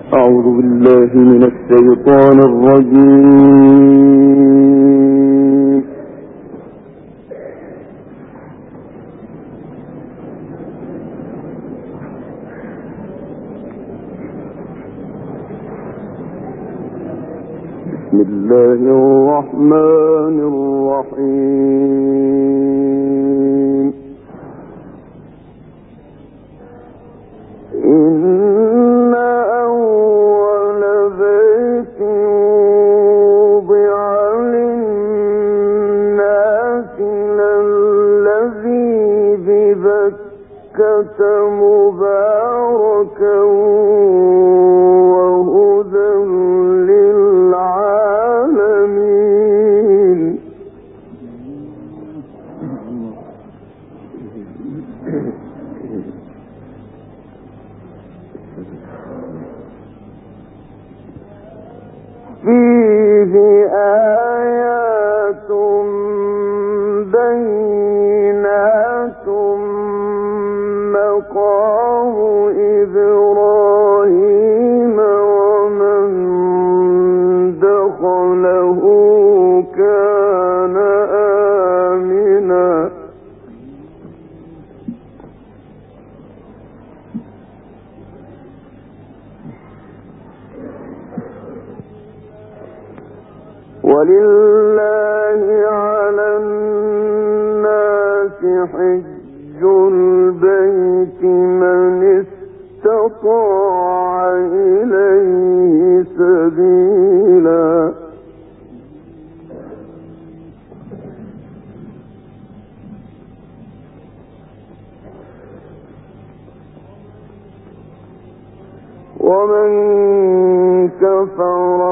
أعوذ بالله من الشيطان الرجيم. بسم الله الرحمن الرحيم. إن أول بيت وضع للناس للذي ببكة مباركا وهدى للعالمين. فيه آيات بينات مقام إبراهيم ومن دخله كان آمنا. ولله على الناس حج البيت من استطاع إليه سبيلا. ومن كفر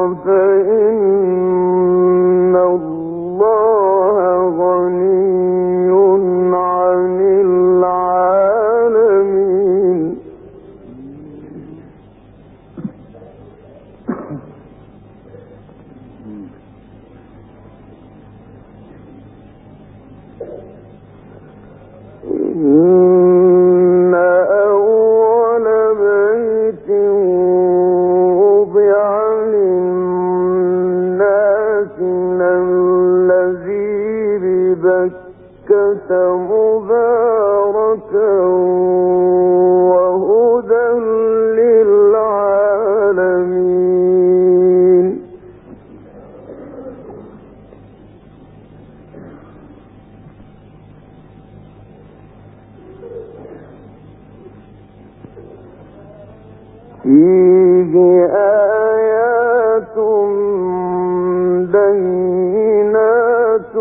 فإن الله غني عن العالمين. إن أول بيت وضع للناس للذي ببكة مباركا وهدى للعالمين. فيه آيات بينات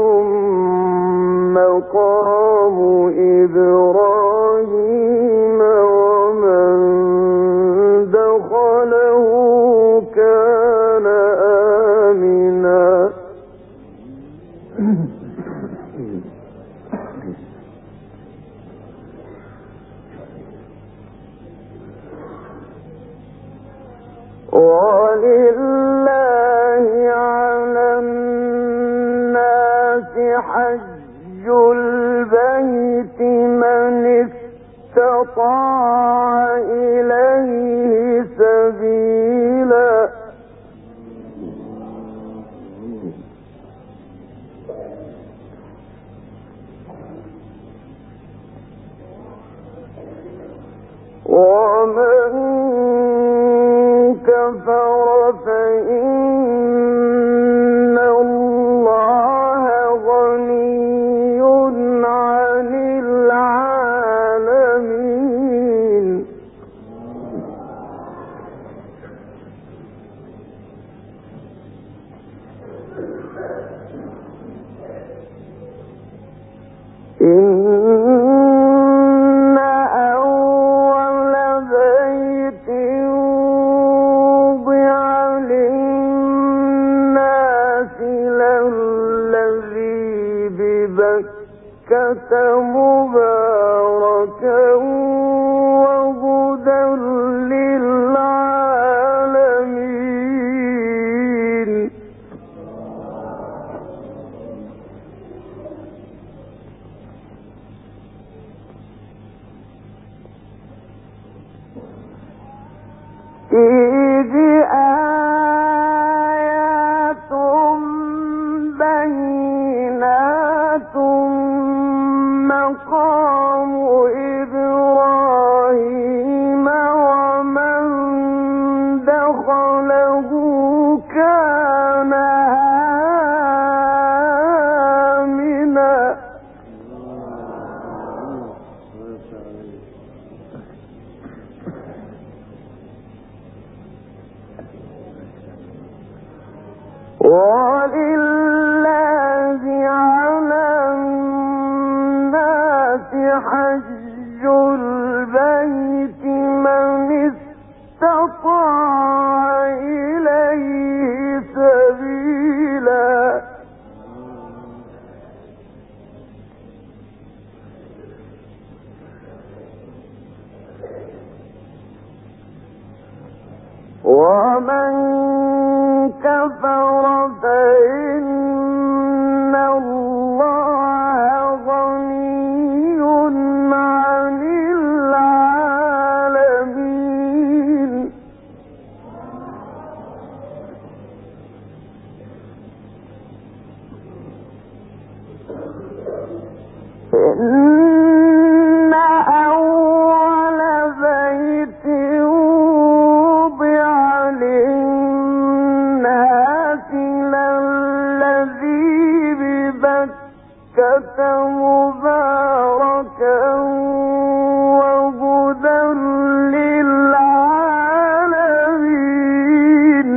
مقام إبراهيم ومن دخله كان آمنا. ولله على الناس حج البيت من استطاع إليه سبيلا. ومن كفر فإن الله غني عن العالمين. إن أول بيت وضع للناس للذي ببكة مباركا وهدى للعالمين. فيه ولله على الناس حج البيت من استطاع إليه سبيلا ومن كفر فإن الله غني عن العالمين إن أول بيت وضع للناس للذي ببكة مباركا وهدى للعالمين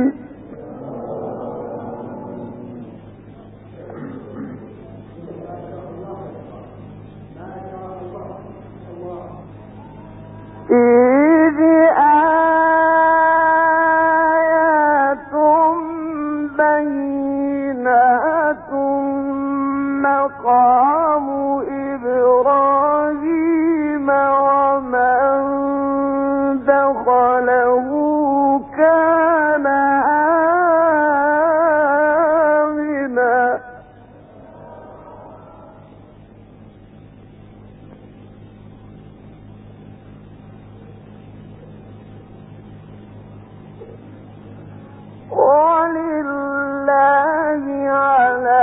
فيه آيات بينات مقام إبراهيم ومن دخله كان آمنا ولله على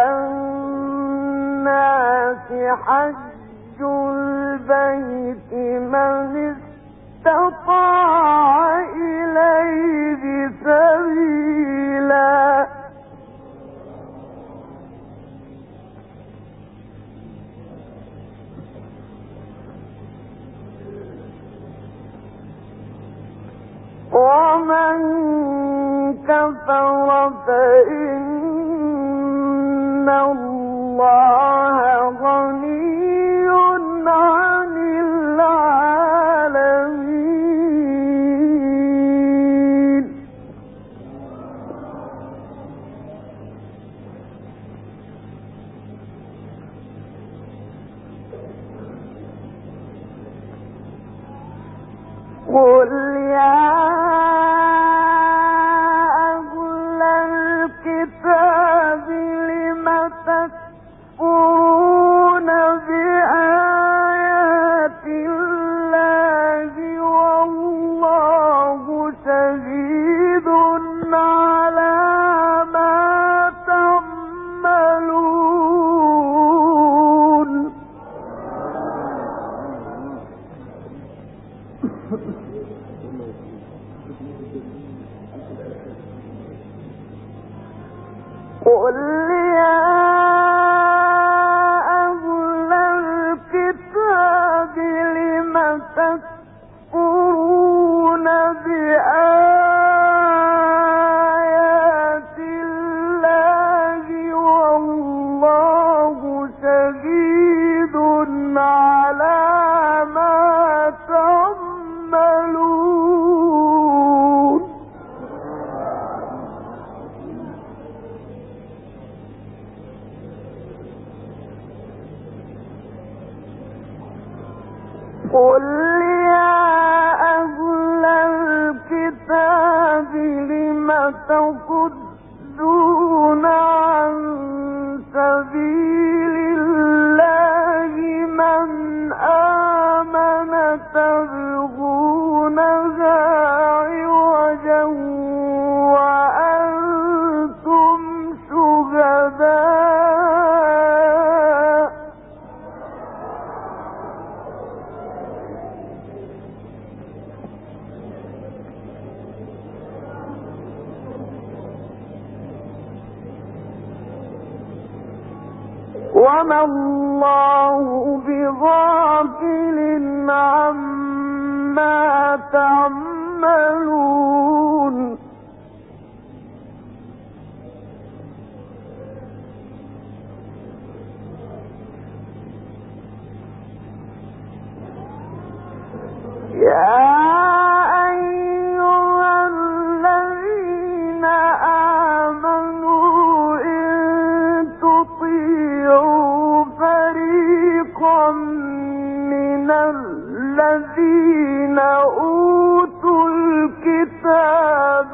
الناس حج البيت من استطاع إليه سبيلا ومن كفر فإن الله غني عن العالمين قل يا أهل الكتاب لم تكفرون بآيات الله والله شهيد على ما تعملون قل يا أهل الكتاب لم تكفرون بآيات الله والله شهيد على ما تعملون قل يا أهل الكتاب لم تصدون عن سبيل الله من آمن تبغونها عوجا وأنتم شهداء وما الله بغافل عما تعملون الكتاب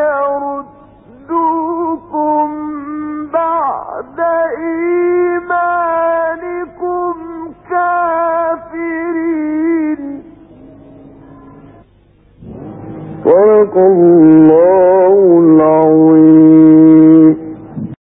يردوكم بعد إيمانكم كافرين. صدق الله